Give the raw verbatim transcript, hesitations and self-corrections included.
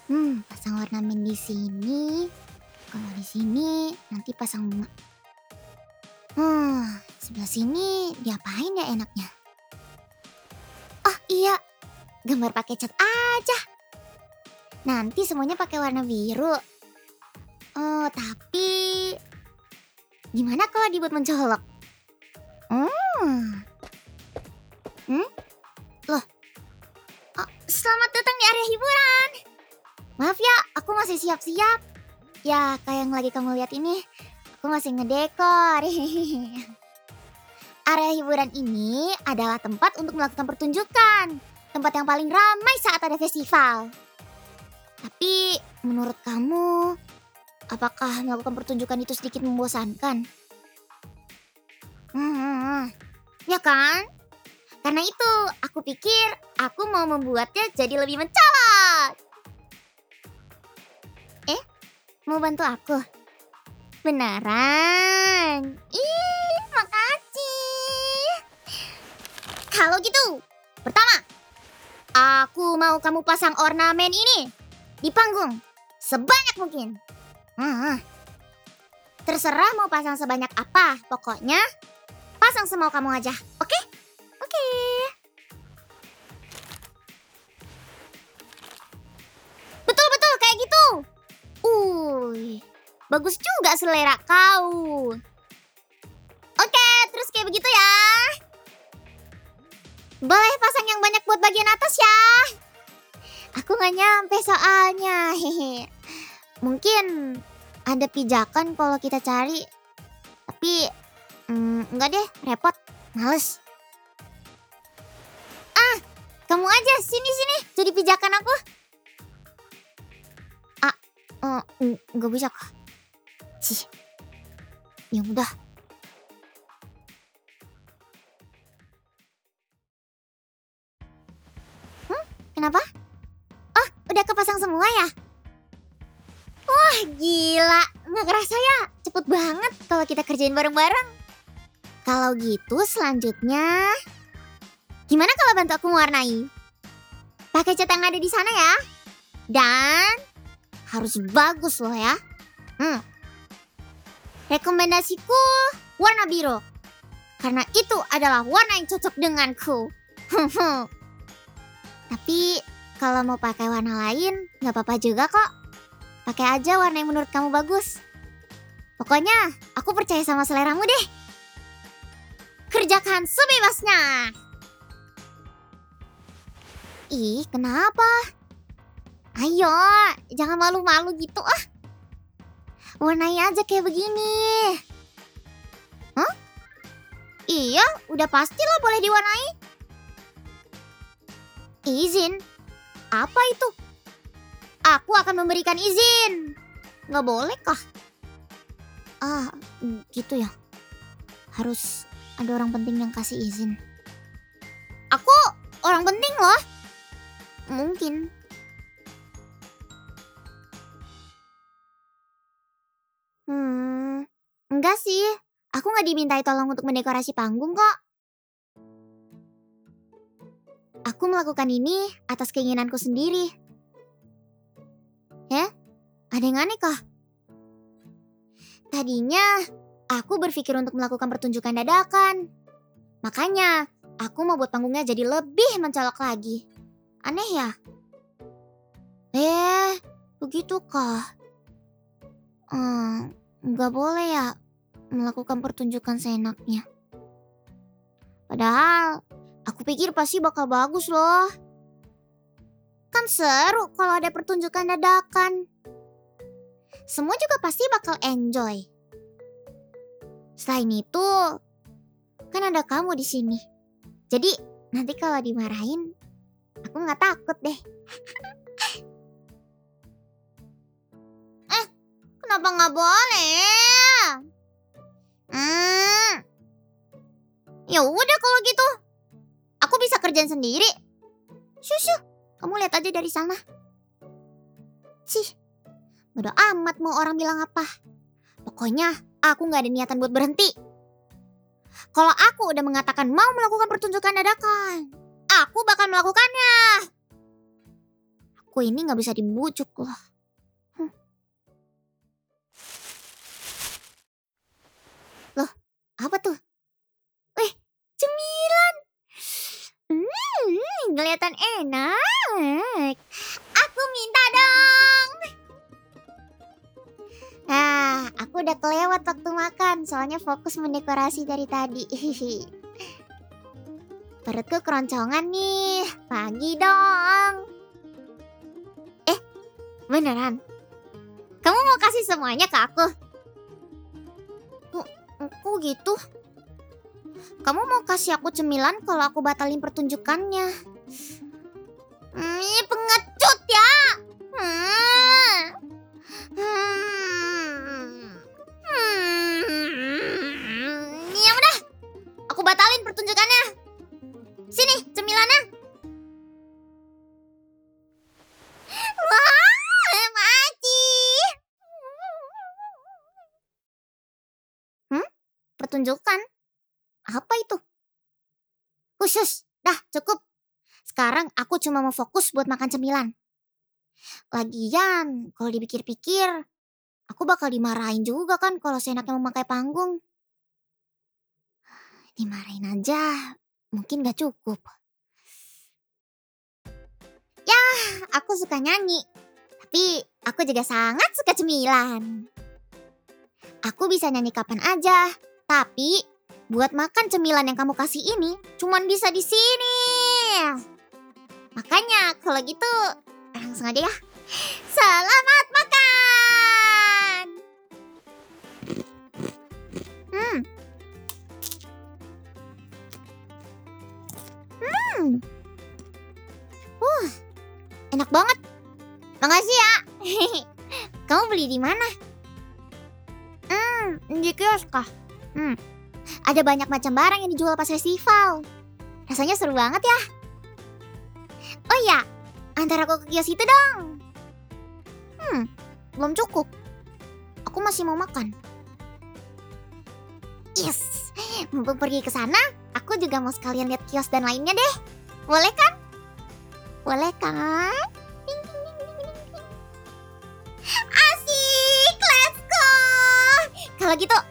Hmm, pasang ornamen di sini. Kalau di sini nanti pasang bunga. Hmm, sebelah sini diapain ya enaknya? Oh iya, gambar pakai cat aja. Nanti semuanya pakai warna biru. Oh, tapi gimana kalau dibuat mencolok? Hmm. Hmm? Loh. Oh, selamat datang di area hiburan. Maaf ya, aku masih siap-siap. Ya, kayak yang lagi kamu lihat ini, aku masih ngedekor. Area hiburan ini adalah tempat untuk melakukan pertunjukan. Tempat yang paling ramai saat ada festival. Tapi, menurut kamu, apakah melakukan pertunjukan itu sedikit membosankan? Hmm, ya kan? Karena itu, aku pikir aku mau membuatnya jadi lebih mencolok. Eh, mau bantu aku? Beneran? Ih, makasih. Kalau gitu, pertama, aku mau kamu pasang ornamen ini di panggung sebanyak mungkin. Hmm, terserah mau pasang sebanyak apa, pokoknya pasang semau kamu aja, oke? Oke. Betul-betul kayak gitu. Uy, bagus juga selera kau. Oke, terus kayak begitu ya. Boleh pasang yang banyak buat bagian atas ya. Aku gak nyampe soalnya. Hehe. Mungkin ada pijakan kalau kita cari. Tapi mm, enggak deh, repot. Males. Ah, kamu aja sini-sini jadi pijakan aku. Ah, oh, nggak bisa kah? Sih. Ya udah. Hmm, kenapa? Oh, udah kepasang semua ya? Wah, gila. Nggak kerasa ya? Cepet banget kalau kita kerjain bareng-bareng. Kalau gitu selanjutnya, gimana kalau bantu aku mewarnai? Pakai cat yang ada di sana ya. Dan harus bagus loh ya. Hmm. Rekomendasiku warna biru. Karena itu adalah warna yang cocok denganku. Tapi kalau mau pakai warna lain, nggak apa-apa juga kok. Pakai aja warna yang menurut kamu bagus. Pokoknya aku percaya sama seleramu deh. Kerjakan sebebasnya. Ih, kenapa? Ayo, jangan malu-malu gitu ah. Warnai aja kayak begini. Hah? Iya, udah pastilah boleh diwarnai. Izin? Apa itu? Aku akan memberikan izin. Nggak boleh kah? Ah, gitu ya. Harus ada orang penting yang kasih izin. Aku orang penting loh. Mungkin. Hmm, enggak sih. Aku nggak dimintai tolong untuk mendekorasi panggung kok. Aku melakukan ini atas keinginanku sendiri. Ya? Ada yang aneh kah? Tadinya, aku berpikir untuk melakukan pertunjukan dadakan. Makanya, aku mau buat panggungnya jadi lebih mencolok lagi. Aneh ya? Eh, begitu kah? Hmm, nggak boleh ya melakukan pertunjukan seenaknya. Padahal, aku pikir pasti bakal bagus loh. Kan seru kalau ada pertunjukan dadakan. Semua juga pasti bakal enjoy. Selain itu, kan ada kamu di sini. Jadi nanti kalau dimarahin, aku nggak takut deh. Eh, kenapa nggak boleh? Hmm, ya udah kalau gitu, aku bisa kerjain sendiri. Susu, kamu lihat aja dari sana. Sih, bodo amat mau orang bilang apa. Pokoknya aku nggak ada niatan buat berhenti. Kalau aku udah mengatakan mau melakukan pertunjukan dadakan, aku bakal melakukannya. Aku Aku ini nggak bisa dibujuk loh. Hm. Loh, apa tuh? Wih, cemilan. Hmm, kelihatan enak. Aku minta dong. Nah, aku udah kelewat waktu makan, soalnya fokus mendekorasi dari tadi. Perutku keroncongan nih, pagi dong. Eh, beneran? Kamu mau kasih semuanya ke aku? Kok, kok gitu? Kamu mau kasih aku cemilan kalau aku batalin pertunjukannya? Hmm, pengecut ya. Hmm. Hmm. Hmm. Ya udah, aku batalin pertunjukannya. Sini, cemilannya. Wah, mati. Hmm? Pertunjukan? Apa itu? Khusus, dah cukup. Sekarang aku cuma mau fokus buat makan cemilan. Lagian, kalau dipikir-pikir, aku bakal dimarahin juga kan kalau seenaknya memakai panggung. Dimarahin aja, mungkin gak cukup. Ya, aku suka nyanyi. Tapi aku juga sangat suka cemilan. Aku bisa nyanyi kapan aja, tapi buat makan cemilan yang kamu kasih ini cuman bisa di sini. Makanya kalau gitu langsung aja ya. Selamat makan. Hmm. Hmm. Uh, enak banget. Makasih ya. Kamu beli di mana? Hmm, di kios kah? Hmm. Ada banyak macam barang yang dijual pas festival. Rasanya seru banget ya. Oh iya, antar aku ke kios itu dong. Hmm, belum cukup. Aku masih mau makan. Yes, mumpung pergi ke sana, aku juga mau sekalian lihat kios dan lainnya deh. Boleh kan? Boleh kan? Ding, ding, ding, ding, ding, ding. Asik, let's go. Kalau gitu,